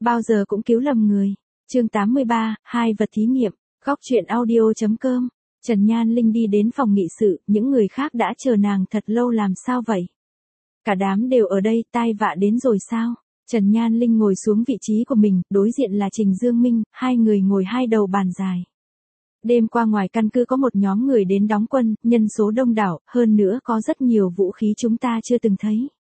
bao giờ cũng cứu lầm người. Chương 83, hai vật thí nghiệm. Góc truyện audio.com. Trần Nhan Linh đi đến phòng nghị sự, những người khác đã chờ nàng thật lâu làm sao vậy? Cả đám đều ở đây, tai vạ đến rồi sao? Trần Nhan Linh ngồi xuống vị trí của mình, đối diện là Trình Dương Minh, hai người ngồi hai đầu bàn dài. Đêm qua ngoài căn cứ có một nhóm người đến đóng quân, nhân số đông đảo, hơn nữa có rất nhiều vũ khí chúng ta chưa từng thấy.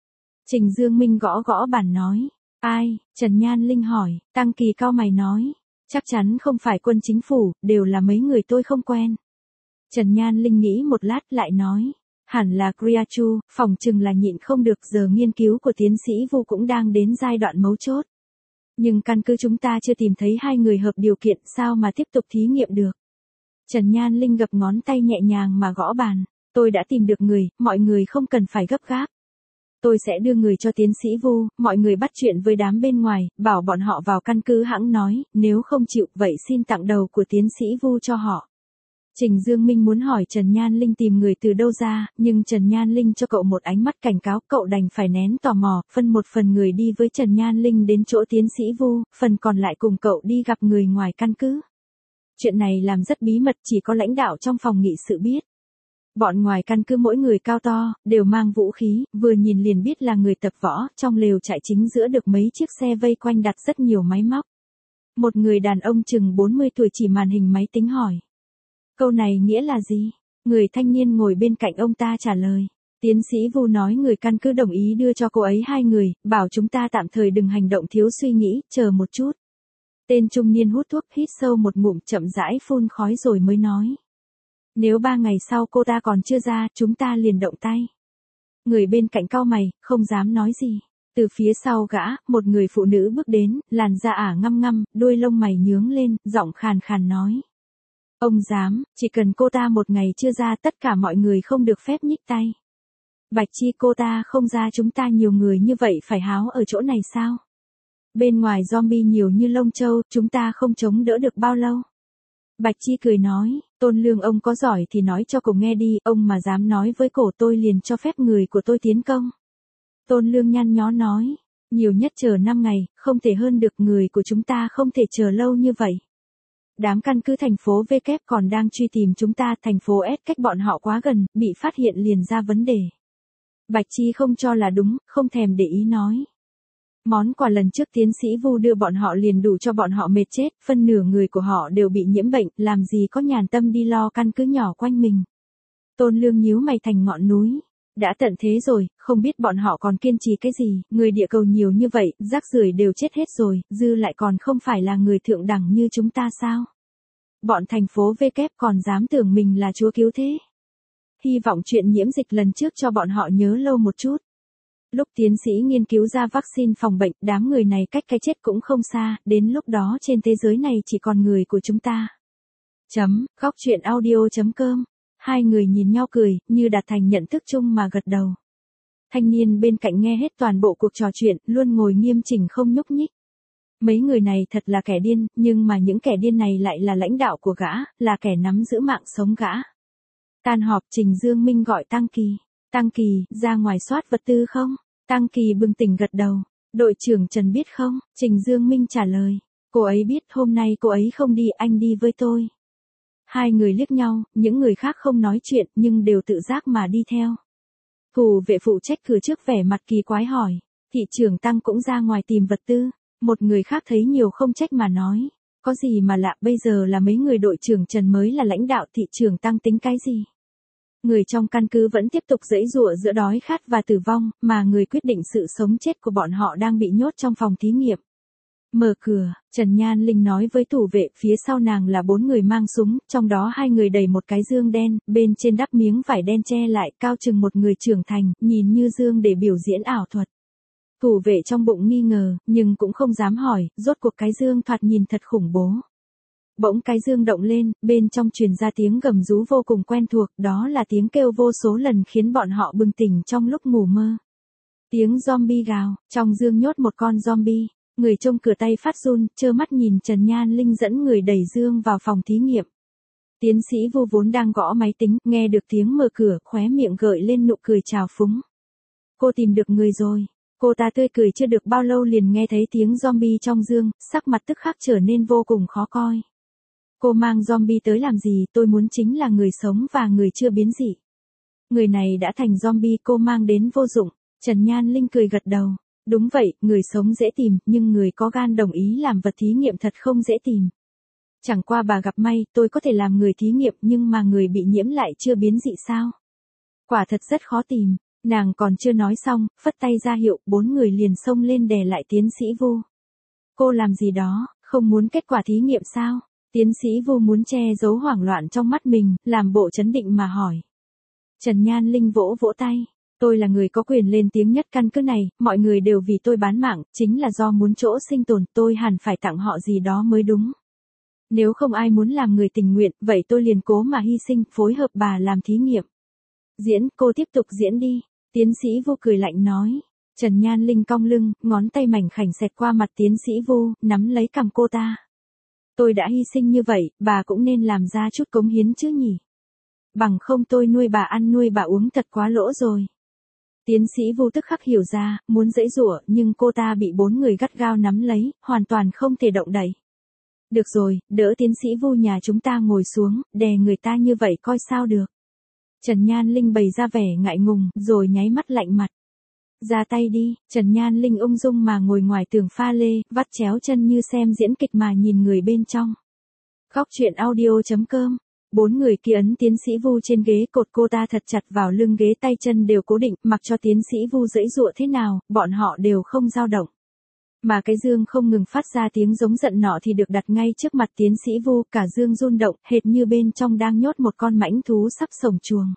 Trình Dương Minh gõ gõ bàn nói. Ai? Trần Nhan Linh hỏi. Tăng Kỳ cau mày nói. Chắc chắn không phải quân chính phủ, đều là mấy người tôi không quen. Trần Nhan Linh nghĩ một lát lại nói. Hẳn là Kriachu, phòng chừng là nhịn không được, giờ nghiên cứu của tiến sĩ Vu cũng đang đến giai đoạn mấu chốt. Nhưng căn cứ chúng ta chưa tìm thấy hai người hợp điều kiện, sao mà tiếp tục thí nghiệm được. Trần Nhan Linh gập ngón tay nhẹ nhàng mà gõ bàn. Tôi đã tìm được người, mọi người không cần phải gấp gáp. Tôi sẽ đưa người cho tiến sĩ Vu, mọi người bắt chuyện với đám bên ngoài, bảo bọn họ vào căn cứ hãng nói, nếu không chịu vậy xin tặng đầu của tiến sĩ Vu cho họ. Trình Dương Minh muốn hỏi Trần Nhan Linh tìm người từ đâu ra, nhưng Trần Nhan Linh cho cậu một ánh mắt cảnh cáo, cậu đành phải nén tò mò, phân một phần người đi với Trần Nhan Linh đến chỗ tiến sĩ Vu, phần còn lại cùng cậu đi gặp người ngoài căn cứ. Chuyện này làm rất bí mật, chỉ có lãnh đạo trong phòng nghị sự biết. Bọn ngoài căn cứ mỗi người cao to, đều mang vũ khí, vừa nhìn liền biết là người tập võ, trong lều trại chính giữa được mấy chiếc xe vây quanh đặt rất nhiều máy móc. Một người đàn ông chừng 40 tuổi chỉ màn hình máy tính hỏi. Câu này nghĩa là gì? Người thanh niên ngồi bên cạnh ông ta trả lời. Tiến sĩ Vu nói người căn cứ đồng ý đưa cho cô ấy hai người, bảo chúng ta tạm thời đừng hành động thiếu suy nghĩ, chờ một chút. Tên trung niên hút thuốc hít sâu một ngụm chậm rãi phun khói rồi mới nói. Nếu 3 ngày sau cô ta còn chưa ra, chúng ta liền động tay. Người bên cạnh cau mày, không dám nói gì. Từ phía sau gã, một người phụ nữ bước đến, làn da ả ngăm ngăm, đuôi lông mày nhướng lên, giọng khàn khàn nói. Ông dám, chỉ cần cô ta một ngày chưa ra tất cả mọi người không được phép nhích tay. Bạch Chi cô ta không ra chúng ta nhiều người như vậy phải háo ở chỗ này sao? Bên ngoài zombie nhiều như lông châu, chúng ta không chống đỡ được bao lâu. Bạch Chi cười nói, Tôn Lương ông có giỏi thì nói cho cổ nghe đi, ông mà dám nói với cổ tôi liền cho phép người của tôi tiến công. Tôn Lương nhăn nhó nói, nhiều nhất chờ 5 ngày, không thể hơn được, người của chúng ta không thể chờ lâu như vậy. Đám căn cứ thành phố V kép còn đang truy tìm chúng ta, thành phố S cách bọn họ quá gần, bị phát hiện liền ra vấn đề. Bạch Chi không cho là đúng, không thèm để ý nói. Món quà lần trước tiến sĩ Vu đưa bọn họ liền đủ cho bọn họ mệt chết, phân nửa người của họ đều bị nhiễm bệnh, làm gì có nhàn tâm đi lo căn cứ nhỏ quanh mình. Tôn Lương nhíu mày thành ngọn núi. Đã tận thế rồi, không biết bọn họ còn kiên trì cái gì, người địa cầu nhiều như vậy, rác rưởi đều chết hết rồi, dư lại còn không phải là người thượng đẳng như chúng ta sao? Bọn thành phố V kép còn dám tưởng mình là chúa cứu thế. Hy vọng chuyện nhiễm dịch lần trước cho bọn họ nhớ lâu một chút. Lúc tiến sĩ nghiên cứu ra vaccine phòng bệnh, đám người này cách cái chết cũng không xa, đến lúc đó trên thế giới này chỉ còn người của chúng ta. Góc truyện audio.com. Hai người nhìn nhau cười, như đạt thành nhận thức chung mà gật đầu. Thanh niên bên cạnh nghe hết toàn bộ cuộc trò chuyện, luôn ngồi nghiêm chỉnh không nhúc nhích. Mấy người này thật là kẻ điên, nhưng mà những kẻ điên này lại là lãnh đạo của gã, là kẻ nắm giữ mạng sống gã. Tan họp, Trình Dương Minh gọi Tăng Kỳ. Tăng Kỳ, ra ngoài soát vật tư không? Tăng Kỳ bừng tỉnh gật đầu. Đội trưởng Trần biết không? Trình Dương Minh trả lời. Cô ấy biết, hôm nay cô ấy không đi, anh đi với tôi. Hai người liếc nhau, những người khác không nói chuyện nhưng đều tự giác mà đi theo. Thủ vệ phụ trách cửa trước vẻ mặt kỳ quái hỏi. Thị trưởng Tăng cũng ra ngoài tìm vật tư. Một người khác thấy nhiều không trách mà nói. Có gì mà lạ, bây giờ là mấy người đội trưởng Trần mới là lãnh đạo, thị trưởng Tăng tính cái gì? Người trong căn cứ vẫn tiếp tục giãy giụa giữa đói khát và tử vong, mà người quyết định sự sống chết của bọn họ đang bị nhốt trong phòng thí nghiệm. Mở cửa, Trần Nhan Linh nói với thủ vệ, phía sau nàng là 4 người mang súng, trong đó 2 người đẩy một cái dương đen, bên trên đắp miếng vải đen che lại, cao chừng một người trưởng thành, nhìn như dương để biểu diễn ảo thuật. Thủ vệ trong bụng nghi ngờ, nhưng cũng không dám hỏi, rốt cuộc cái dương thoạt nhìn thật khủng bố. Bỗng cái dương động lên, bên trong truyền ra tiếng gầm rú vô cùng quen thuộc, đó là tiếng kêu vô số lần khiến bọn họ bừng tỉnh trong lúc ngủ mơ. Tiếng zombie gào, trong dương nhốt một con zombie, người trông cửa tay phát run, trơ mắt nhìn Trần Nhan Linh dẫn người đẩy dương vào phòng thí nghiệm. Tiến sĩ Vu vốn đang gõ máy tính, nghe được tiếng mở cửa, khóe miệng gợi lên nụ cười trào phúng. Cô tìm được người rồi. Cô ta tươi cười chưa được bao lâu liền nghe thấy tiếng zombie trong dương, sắc mặt tức khắc trở nên vô cùng khó coi. Cô mang zombie tới làm gì, tôi muốn chính là người sống và người chưa biến dị. Người này đã thành zombie cô mang đến vô dụng. Trần Nhan Linh cười gật đầu. Đúng vậy, người sống dễ tìm, nhưng người có gan đồng ý làm vật thí nghiệm thật không dễ tìm. Chẳng qua bà gặp may, tôi có thể làm người thí nghiệm nhưng mà người bị nhiễm lại chưa biến dị sao? Quả thật rất khó tìm. Nàng còn chưa nói xong, phất tay ra hiệu, 4 người liền xông lên đè lại tiến sĩ Vu. Cô làm gì đó, không muốn kết quả thí nghiệm sao? Tiến sĩ Vu muốn che giấu hoảng loạn trong mắt mình, làm bộ trấn định mà hỏi. Trần Nhan Linh vỗ vỗ tay. Tôi là người có quyền lên tiếng nhất căn cứ này, mọi người đều vì tôi bán mạng, chính là do muốn chỗ sinh tồn, tôi hẳn phải tặng họ gì đó mới đúng. Nếu không ai muốn làm người tình nguyện, vậy tôi liền cố mà hy sinh, phối hợp bà làm thí nghiệm. Diễn, cô tiếp tục diễn đi. Tiến sĩ Vu cười lạnh nói. Trần Nhan Linh cong lưng, ngón tay mảnh khảnh xẹt qua mặt tiến sĩ Vu, nắm lấy cằm cô ta. Tôi đã hy sinh như vậy, bà cũng nên làm ra chút cống hiến chứ nhỉ. Bằng không tôi nuôi bà ăn nuôi bà uống thật quá lỗ rồi. Tiến sĩ Vu tức khắc hiểu ra, muốn giãy giụa, nhưng cô ta bị 4 người gắt gao nắm lấy, hoàn toàn không thể động đậy. Được rồi, đỡ tiến sĩ Vu nhà chúng ta ngồi xuống, đè người ta như vậy coi sao được. Trần Nhan Linh bày ra vẻ ngại ngùng, rồi nháy mắt lạnh mặt. Ra tay đi, Trần Nhan Linh ung dung mà ngồi ngoài tường pha lê, vắt chéo chân như xem diễn kịch mà nhìn người bên trong. Góc truyện audio.com. 4 người kia ấn tiến sĩ Vu trên ghế cột cô ta thật chặt vào lưng ghế, tay chân đều cố định, mặc cho tiến sĩ Vu giãy giụa thế nào, bọn họ đều không dao động. Mà cái dương không ngừng phát ra tiếng giống giận nọ thì được đặt ngay trước mặt tiến sĩ Vu, cả dương rung động, hệt như bên trong đang nhốt một con mãnh thú sắp sổng chuồng.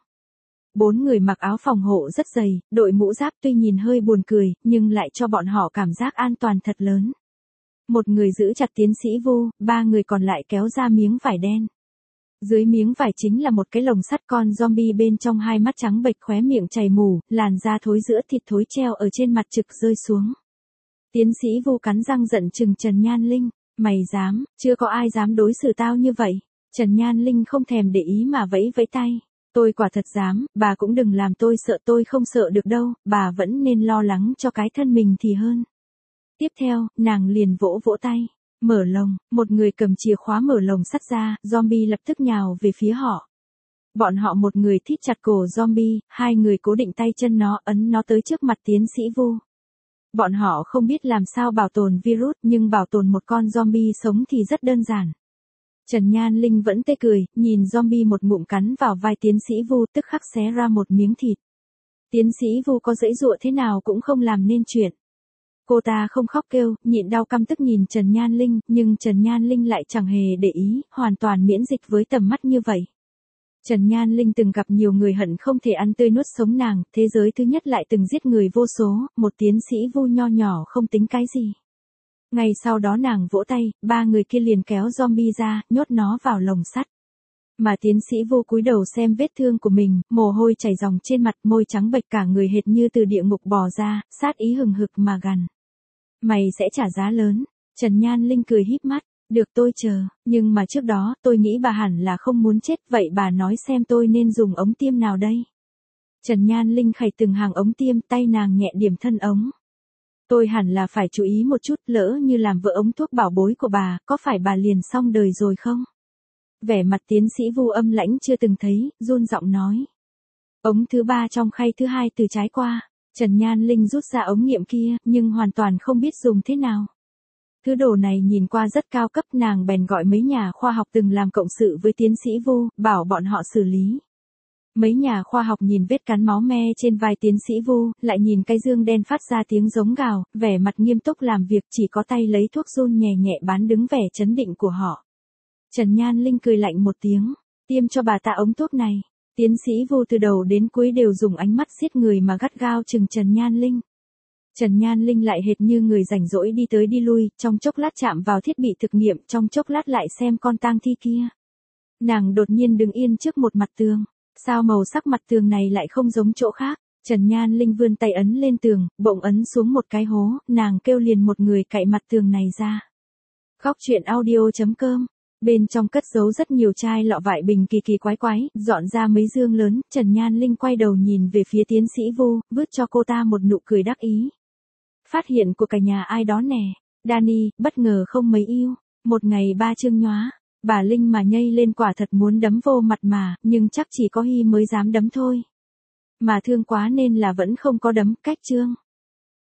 4 người mặc áo phòng hộ rất dày, đội mũ giáp tuy nhìn hơi buồn cười, nhưng lại cho bọn họ cảm giác an toàn thật lớn. Một người giữ chặt tiến sĩ Vu, 3 người còn lại kéo ra miếng vải đen. Dưới miếng vải chính là một cái lồng sắt, con zombie bên trong hai mắt trắng bệch, khóe miệng chảy mủ, làn da thối giữa thịt thối treo ở trên mặt trực rơi xuống. Tiến sĩ Vu cắn răng giận chừng Trần Nhan Linh, mày dám, chưa có ai dám đối xử tao như vậy. Trần Nhan Linh không thèm để ý mà vẫy vẫy tay. Tôi quả thật dám, bà cũng đừng làm tôi sợ, tôi không sợ được đâu, bà vẫn nên lo lắng cho cái thân mình thì hơn. Tiếp theo, nàng liền vỗ vỗ tay. Mở lồng, một người cầm chìa khóa mở lồng sắt ra, zombie lập tức nhào về phía họ. Bọn họ một người thít chặt cổ zombie, 2 người cố định tay chân nó, ấn nó tới trước mặt tiến sĩ Vu. Bọn họ không biết làm sao bảo tồn virus, nhưng bảo tồn một con zombie sống thì rất đơn giản. Trần Nhan Linh vẫn tê cười, nhìn zombie một ngụm cắn vào vai tiến sĩ Vu, tức khắc xé ra một miếng thịt. Tiến sĩ Vu có giãy giụa thế nào cũng không làm nên chuyện. Cô ta không khóc kêu, nhịn đau căm tức nhìn Trần Nhan Linh, nhưng Trần Nhan Linh lại chẳng hề để ý, hoàn toàn miễn dịch với tầm mắt như vậy. Trần Nhan Linh từng gặp nhiều người hận không thể ăn tươi nuốt sống nàng, thế giới thứ nhất lại từng giết người vô số, một tiến sĩ Vu nho nhỏ không tính cái gì. Ngày sau đó nàng vỗ tay, 3 người kia liền kéo zombie ra, nhốt nó vào lồng sắt. Mà tiến sĩ Vu cúi đầu xem vết thương của mình, mồ hôi chảy ròng trên mặt, môi trắng bệch, cả người hệt như từ địa ngục bò ra, sát ý hừng hực mà gằn. Mày sẽ trả giá lớn. Trần Nhan Linh cười híp mắt. Được, tôi chờ, nhưng mà trước đó, tôi nghĩ bà hẳn là không muốn chết, vậy bà nói xem tôi nên dùng ống tiêm nào đây? Trần Nhan Linh khày từng hàng ống tiêm, tay nàng nhẹ điểm thân ống. Tôi hẳn là phải chú ý một chút, lỡ như làm vỡ ống thuốc bảo bối của bà, có phải bà liền xong đời rồi không? Vẻ mặt tiến sĩ Vu âm lãnh chưa từng thấy, run giọng nói. Ống thứ 3 trong khay thứ 2 từ trái qua. Trần Nhan Linh rút ra ống nghiệm kia, nhưng hoàn toàn không biết dùng thế nào. Thứ đồ này nhìn qua rất cao cấp, nàng bèn gọi mấy nhà khoa học từng làm cộng sự với tiến sĩ Vu, bảo bọn họ xử lý. Mấy nhà khoa học nhìn vết cắn máu me trên vai tiến sĩ Vu, lại nhìn cái dương đen phát ra tiếng giống gào, vẻ mặt nghiêm túc làm việc, chỉ có tay lấy thuốc run nhẹ nhẹ bán đứng vẻ chấn định của họ. Trần Nhan Linh cười lạnh một tiếng, tiêm cho bà ta ống thuốc này. Tiến sĩ Vu từ đầu đến cuối đều dùng ánh mắt giết người mà gắt gao chừng Trần Nhan Linh. Trần Nhan Linh lại hệt như người rảnh rỗi đi tới đi lui, trong chốc lát chạm vào thiết bị thực nghiệm, trong chốc lát lại xem con tang thi kia. Nàng đột nhiên đứng yên trước một mặt tường. Sao màu sắc mặt tường này lại không giống chỗ khác? Trần Nhan Linh vươn tay ấn lên tường, bỗng ấn xuống một cái hố, nàng kêu liền một người cạy mặt tường này ra. Góc truyện audio.com. Bên trong cất giấu rất nhiều chai lọ vải bình kỳ kỳ quái quái, dọn ra mấy dương lớn, Trần Nhan Linh quay đầu nhìn về phía tiến sĩ Vu, vứt cho cô ta một nụ cười đắc ý. Phát hiện của cả nhà ai đó nè. Danny, bất ngờ không mấy yêu. Một ngày ba chương nhóa. Bà Linh mà nhây lên quả thật muốn đấm vô mặt mà, nhưng chắc chỉ có Hy mới dám đấm thôi. Mà thương quá nên là vẫn không có đấm, cách chương.